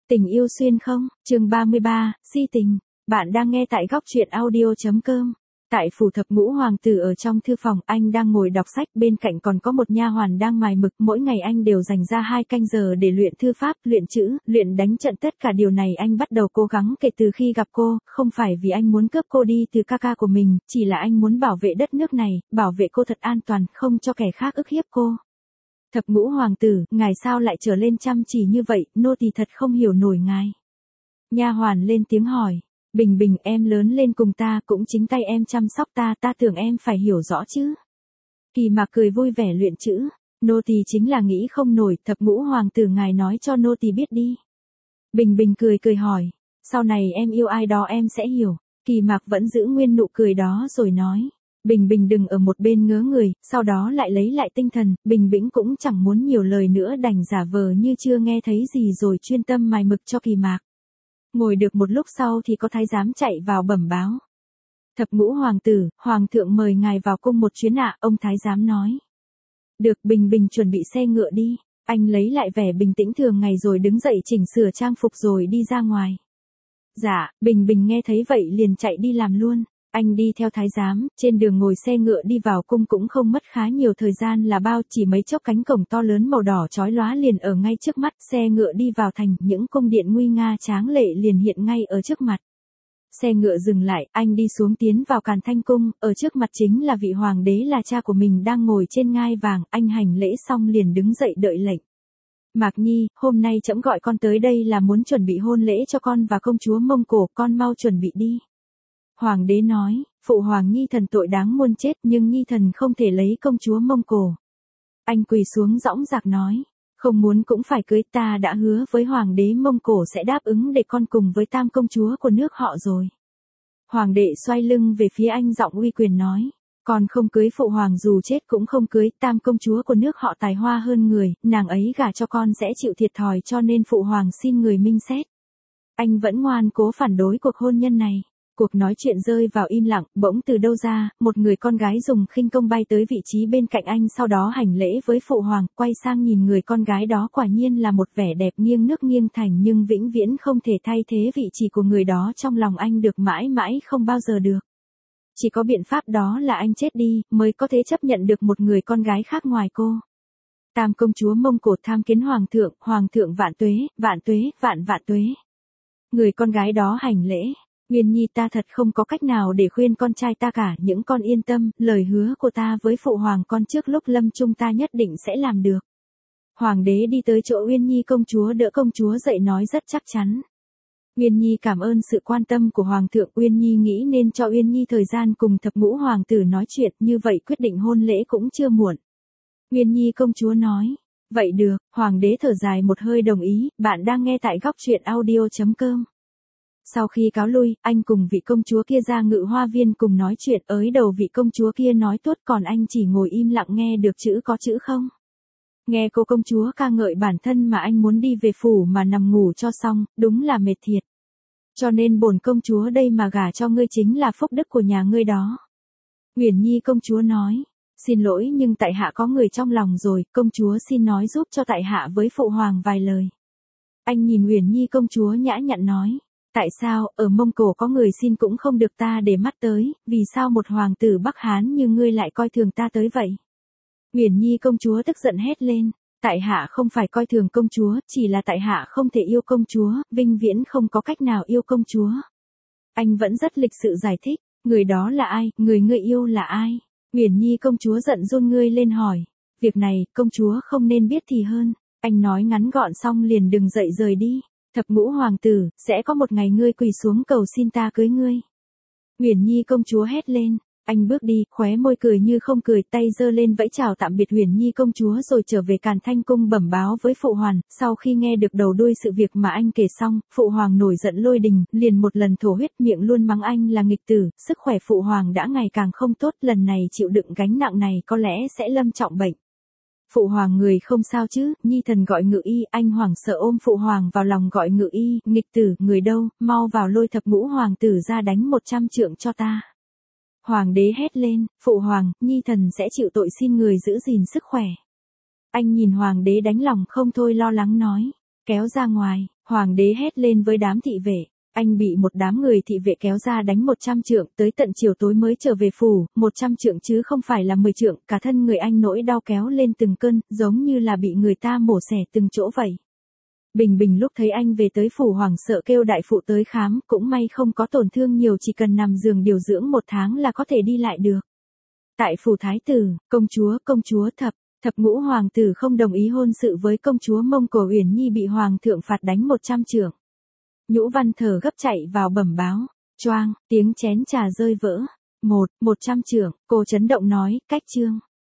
Tình yêu xuyên không, chương 33, si tình. Bạn đang nghe tại góc truyện audio.com. Tại phủ thập ngũ hoàng tử ở trong thư phòng, anh đang ngồi đọc sách, bên cạnh còn có một nha hoàn đang mài mực. Mỗi ngày anh đều dành ra 2 canh giờ để luyện thư pháp, luyện chữ, luyện đánh trận. Tất cả điều này anh bắt đầu cố gắng kể từ khi gặp cô, không phải vì anh muốn cướp cô đi từ ca ca của mình, chỉ là anh muốn bảo vệ đất nước này, bảo vệ cô thật an toàn, không cho kẻ khác ức hiếp cô. Thập ngũ hoàng tử, ngài sao lại trở lên chăm chỉ như vậy, nô tỳ thật không hiểu nổi ngài. Nha hoàn lên tiếng hỏi. Bình Bình, em lớn lên cùng ta, cũng chính tay em chăm sóc ta, ta tưởng em phải hiểu rõ chứ. Kỳ Mạc cười vui vẻ luyện chữ. Nô tỳ chính là nghĩ không nổi, thập ngũ hoàng tử ngài nói cho nô tỳ biết đi. Bình Bình cười hỏi. Sau này em yêu ai đó em sẽ hiểu. Kỳ Mạc vẫn giữ nguyên nụ cười đó rồi nói. Bình Bình đừng ở một bên ngớ người, sau đó lại lấy lại tinh thần. Bình Bĩnh cũng chẳng muốn nhiều lời nữa, đành giả vờ như chưa nghe thấy gì rồi chuyên tâm mài mực cho Kỳ Mạc. Ngồi được một lúc sau thì có thái giám chạy vào bẩm báo. Thập ngũ hoàng tử, hoàng thượng mời ngài vào cung một chuyến ạ, ông thái giám nói. Được, Bình Bình chuẩn bị xe ngựa đi. Anh lấy lại vẻ bình tĩnh thường ngày rồi đứng dậy chỉnh sửa trang phục rồi đi ra ngoài. Dạ, Bình Bình nghe thấy vậy liền chạy đi làm luôn. Anh đi theo thái giám, trên đường ngồi xe ngựa đi vào cung cũng không mất khá nhiều thời gian là bao, chỉ mấy chốc cánh cổng to lớn màu đỏ chói lóa liền ở ngay trước mắt, xe ngựa đi vào thành, những cung điện nguy nga tráng lệ liền hiện ngay ở trước mặt. Xe ngựa dừng lại, anh đi xuống tiến vào Càn Thanh cung, ở trước mặt chính là vị hoàng đế là cha của mình đang ngồi trên ngai vàng, anh hành lễ xong liền đứng dậy đợi lệnh. Mạc Nhi, hôm nay trẫm gọi con tới đây là muốn chuẩn bị hôn lễ cho con và công chúa Mông Cổ, con mau chuẩn bị đi. Hoàng đế nói, phụ hoàng Nhi thần tội đáng muôn chết nhưng Nhi thần không thể lấy công chúa Mông Cổ. Anh quỳ xuống dõng dạc nói, không muốn cũng phải cưới, ta đã hứa với hoàng đế Mông Cổ sẽ đáp ứng để con cùng với tam công chúa của nước họ rồi. Hoàng đệ xoay lưng về phía anh giọng uy quyền nói, con không cưới phụ hoàng dù chết cũng không cưới, tam công chúa của nước họ tài hoa hơn người, nàng ấy gả cho con sẽ chịu thiệt thòi cho nên phụ hoàng xin người minh xét. Anh vẫn ngoan cố phản đối cuộc hôn nhân này. Cuộc nói chuyện rơi vào im lặng, bỗng từ đâu ra, một người con gái dùng khinh công bay tới vị trí bên cạnh anh, sau đó hành lễ với phụ hoàng, quay sang nhìn người con gái đó, quả nhiên là một vẻ đẹp nghiêng nước nghiêng thành nhưng vĩnh viễn không thể thay thế vị trí của người đó trong lòng anh được mãi mãi không bao giờ được. Chỉ có biện pháp đó là anh chết đi, mới có thể chấp nhận được một người con gái khác ngoài cô. Tam công chúa Mông Cổ tham kiến hoàng thượng vạn tuế, vạn tuế. Người con gái đó hành lễ. Nguyên Nhi, ta thật không có cách nào để khuyên con trai ta cả, những con yên tâm, lời hứa của ta với phụ hoàng con trước lúc lâm chung ta nhất định sẽ làm được. Hoàng đế đi tới chỗ Uyên Nhi công chúa, đỡ công chúa dậy nói rất chắc chắn. Uyên Nhi cảm ơn sự quan tâm của hoàng thượng. Uyên Nhi nghĩ nên cho Uyên Nhi thời gian cùng thập ngũ hoàng tử nói chuyện, như vậy quyết định hôn lễ cũng chưa muộn. Uyên Nhi công chúa nói, vậy được. Hoàng đế thở dài một hơi đồng ý. Bạn đang nghe tại góc truyện audio.com. Sau khi cáo lui, anh cùng vị công chúa kia ra ngự hoa viên cùng nói chuyện, ới đầu vị công chúa kia nói tốt, còn anh chỉ ngồi im lặng nghe được chữ có chữ không. Nghe cô công chúa ca ngợi bản thân mà anh muốn đi về phủ mà nằm ngủ cho xong, đúng là mệt thiệt. Cho nên bổn công chúa đây mà gả cho ngươi chính là phúc đức của nhà ngươi đó. Uyển Nhi công chúa nói, xin lỗi nhưng tại hạ có người trong lòng rồi, công chúa xin nói giúp cho tại hạ với phụ hoàng vài lời. Anh nhìn Uyển Nhi công chúa nhã nhặn nói. Tại sao, ở Mông Cổ có người xin cũng không được ta để mắt tới, vì sao một hoàng tử Bắc Hán như ngươi lại coi thường ta tới vậy? Uyển Nhi công chúa tức giận hét lên, tại hạ không phải coi thường công chúa, chỉ là tại hạ không thể yêu công chúa, vinh viễn không có cách nào yêu công chúa. Anh vẫn rất lịch sự giải thích, người đó là ai, người ngươi yêu là ai? Uyển Nhi công chúa giận run ngươi lên hỏi, việc này, công chúa không nên biết thì hơn. Anh nói ngắn gọn xong liền đứng dậy rời đi. Thập ngũ hoàng tử, sẽ có một ngày ngươi quỳ xuống cầu xin ta cưới ngươi. Uyển Nhi công chúa hét lên, anh bước đi, khóe môi cười như không cười, tay giơ lên vẫy chào tạm biệt Uyển Nhi công chúa rồi trở về Càn Thanh cung bẩm báo với phụ hoàng. Sau khi nghe được đầu đuôi sự việc mà anh kể xong, phụ hoàng nổi giận lôi đình, liền một lần thổ huyết, miệng luôn mắng anh là nghịch tử, sức khỏe phụ hoàng đã ngày càng không tốt, lần này chịu đựng gánh nặng này có lẽ sẽ lâm trọng bệnh. Phụ hoàng người không sao chứ, Nhi thần gọi ngự y, anh hoảng sợ ôm phụ hoàng vào lòng gọi ngự y, nghịch tử, người đâu, mau vào lôi thập ngũ hoàng tử ra đánh 100 trượng cho ta. Hoàng đế hét lên, phụ hoàng, Nhi thần sẽ chịu tội, xin người giữ gìn sức khỏe. Anh nhìn hoàng đế đánh lòng không thôi lo lắng nói, kéo ra ngoài. Hoàng đế hét lên với đám thị vệ. Anh bị một đám người thị vệ kéo ra đánh 100 trượng, tới tận chiều tối mới trở về phủ, 100 trượng chứ không phải là 10 trượng, cả thân người anh nỗi đau kéo lên từng cơn, giống như là bị người ta mổ xẻ từng chỗ vậy. Bình Bình lúc thấy anh về tới phủ hoảng sợ kêu đại phụ tới khám, cũng may không có tổn thương nhiều, chỉ cần nằm giường điều dưỡng 1 tháng là có thể đi lại được. Tại phủ thái tử, công chúa Thập Ngũ hoàng tử không đồng ý hôn sự với công chúa Mông Cổ Uyển Nhi bị hoàng thượng phạt đánh 100 trượng. Nhũ Văn thở gấp chạy vào bẩm báo, choang, tiếng chén trà rơi vỡ. 100 trượng, cô chấn động nói, cách chương.